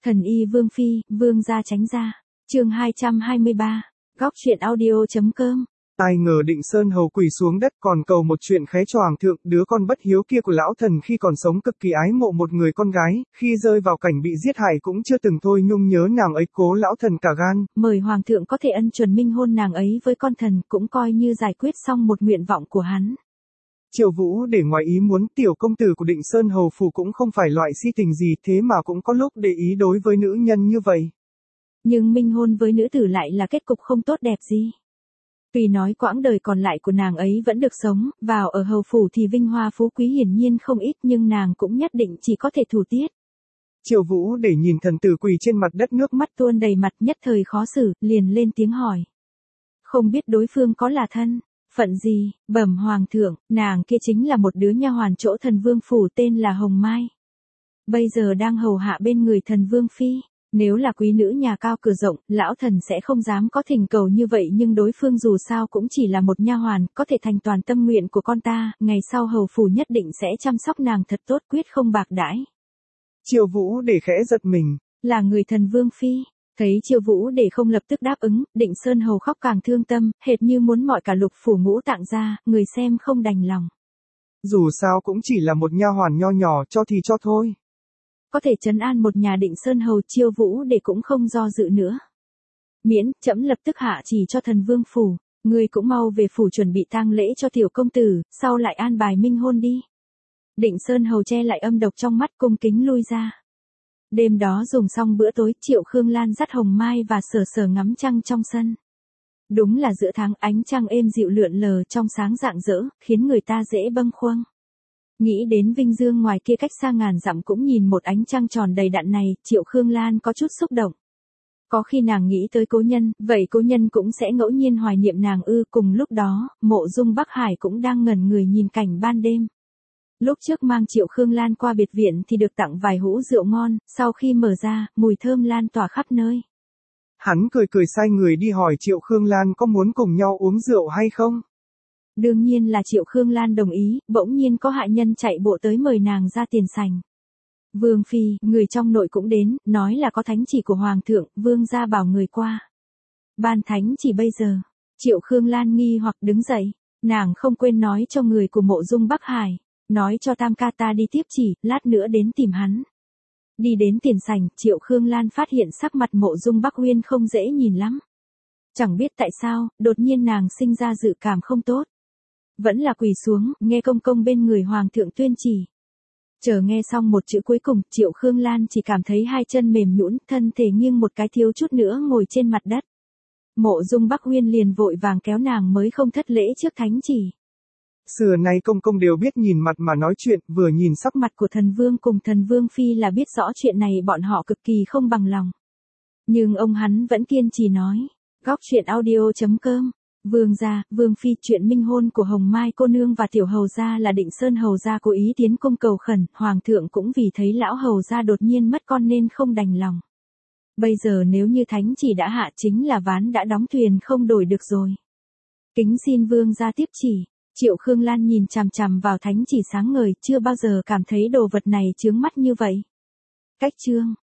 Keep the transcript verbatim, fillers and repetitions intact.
Thần y Vương Phi, Vương gia tránh ra. Chương hai trăm hai mươi ba. Góc truyện audio.com. Ai ngờ Định Sơn Hầu quỳ xuống đất còn cầu một chuyện khế cho Hoàng thượng, đứa con bất hiếu kia của lão thần khi còn sống cực kỳ ái mộ một người con gái, khi rơi vào cảnh bị giết hại cũng chưa từng thôi nhung nhớ nàng ấy, cố lão thần cả gan. Mời Hoàng thượng có thể ân chuẩn minh hôn nàng ấy với con thần, cũng coi như giải quyết xong một nguyện vọng của hắn. Triệu Vũ để ngoài ý muốn, tiểu công tử của Định Sơn Hầu phủ cũng không phải loại si tình gì, thế mà cũng có lúc để ý đối với nữ nhân như vậy. Nhưng minh hôn với nữ tử lại là kết cục không tốt đẹp gì. Tuy nói quãng đời còn lại của nàng ấy vẫn được sống, vào ở hầu phủ thì vinh hoa phú quý hiển nhiên không ít, nhưng nàng cũng nhất định chỉ có thể thủ tiết. Triệu Vũ để nhìn thần tử quỳ trên mặt đất, nước mắt tuôn đầy mặt, nhất thời khó xử, liền lên tiếng hỏi. Không biết đối phương có là thân phận gì? Bẩm Hoàng thượng, nàng kia chính là một đứa nha hoàn chỗ thần vương phủ, tên là Hồng Mai. Bây giờ đang hầu hạ bên người thần vương phi. Nếu là quý nữ nhà cao cửa rộng, lão thần sẽ không dám có thỉnh cầu như vậy, nhưng đối phương dù sao cũng chỉ là một nha hoàn, có thể thành toàn tâm nguyện của con ta, ngày sau hầu phủ nhất định sẽ chăm sóc nàng thật tốt, quyết không bạc đãi. Triệu Vũ để khẽ giật mình. Là người thần vương phi. Thấy Triệu Vũ để không lập tức đáp ứng, Định Sơn Hầu khóc càng thương tâm, hệt như muốn mọi cả lục phủ ngũ tạng ra, người xem không đành lòng. Dù sao cũng chỉ là một nha hoàn nho nhỏ, cho thì cho thôi. Có thể trấn an một nhà Định Sơn Hầu, Triệu Vũ để cũng không do dự nữa. Miễn, trẫm lập tức hạ chỉ cho thần vương phủ, ngươi cũng mau về phủ chuẩn bị tang lễ cho tiểu công tử, sau lại an bài minh hôn đi. Định Sơn Hầu che lại âm độc trong mắt, cung kính lui ra. Đêm đó dùng xong bữa tối, Triệu Khương Lan dắt Hồng Mai và Sở Sở ngắm trăng trong sân. Đúng là giữa tháng, ánh trăng êm dịu lượn lờ trong sáng rạng rỡ, khiến người ta dễ bâng khuâng. Nghĩ đến Vinh Dương ngoài kia cách xa ngàn dặm cũng nhìn một ánh trăng tròn đầy đặn này, Triệu Khương Lan có chút xúc động. Có khi nàng nghĩ tới cố nhân, vậy cố nhân cũng sẽ ngẫu nhiên hoài niệm nàng ư. Cùng lúc đó, Mộ Dung Bắc Hải cũng đang ngẩn người nhìn cảnh ban đêm. Lúc trước mang Triệu Khương Lan qua biệt viện thì được tặng vài hũ rượu ngon, sau khi mở ra, mùi thơm lan tỏa khắp nơi. Hắn cười cười sai người đi hỏi Triệu Khương Lan có muốn cùng nhau uống rượu hay không. Đương nhiên là Triệu Khương Lan đồng ý, bỗng nhiên có hạ nhân chạy bộ tới mời nàng ra tiền sảnh. Vương Phi, người trong nội cũng đến, nói là có thánh chỉ của Hoàng thượng, Vương gia bảo người qua. Ban thánh chỉ bây giờ. Triệu Khương Lan nghi hoặc đứng dậy, nàng không quên nói cho người của Mộ Dung Bắc Hải, nói cho Tam ca ta đi tiếp chỉ, lát nữa đến tìm hắn. Đi đến tiền sảnh, Triệu Khương Lan phát hiện sắc mặt Mộ Dung Bắc Uyên không dễ nhìn lắm. Chẳng biết tại sao, đột nhiên nàng sinh ra dự cảm không tốt. Vẫn là quỳ xuống, nghe công công bên người Hoàng thượng tuyên chỉ. Chờ nghe xong một chữ cuối cùng, Triệu Khương Lan chỉ cảm thấy hai chân mềm nhũn, thân thể nghiêng một cái, thiếu chút nữa ngồi trên mặt đất. Mộ Dung Bắc Uyên liền vội vàng kéo nàng mới không thất lễ trước thánh chỉ. Xưa nay công công đều biết nhìn mặt mà nói chuyện, vừa nhìn sắc mặt của thần vương cùng thần vương phi là biết rõ chuyện này bọn họ cực kỳ không bằng lòng. Nhưng ông hắn vẫn kiên trì nói. Góc truyện audio.com. Vương gia, Vương Phi, chuyện minh hôn của Hồng Mai cô nương và tiểu hầu gia là Định Sơn hầu gia cố ý tiến cung cầu khẩn, Hoàng thượng cũng vì thấy lão hầu gia đột nhiên mất con nên không đành lòng. Bây giờ nếu như thánh chỉ đã hạ, chính là ván đã đóng thuyền không đổi được rồi. Kính xin Vương gia tiếp chỉ. Triệu Khương Lan nhìn chằm chằm vào thánh chỉ sáng ngời, chưa bao giờ cảm thấy đồ vật này chướng mắt như vậy. Cách chương.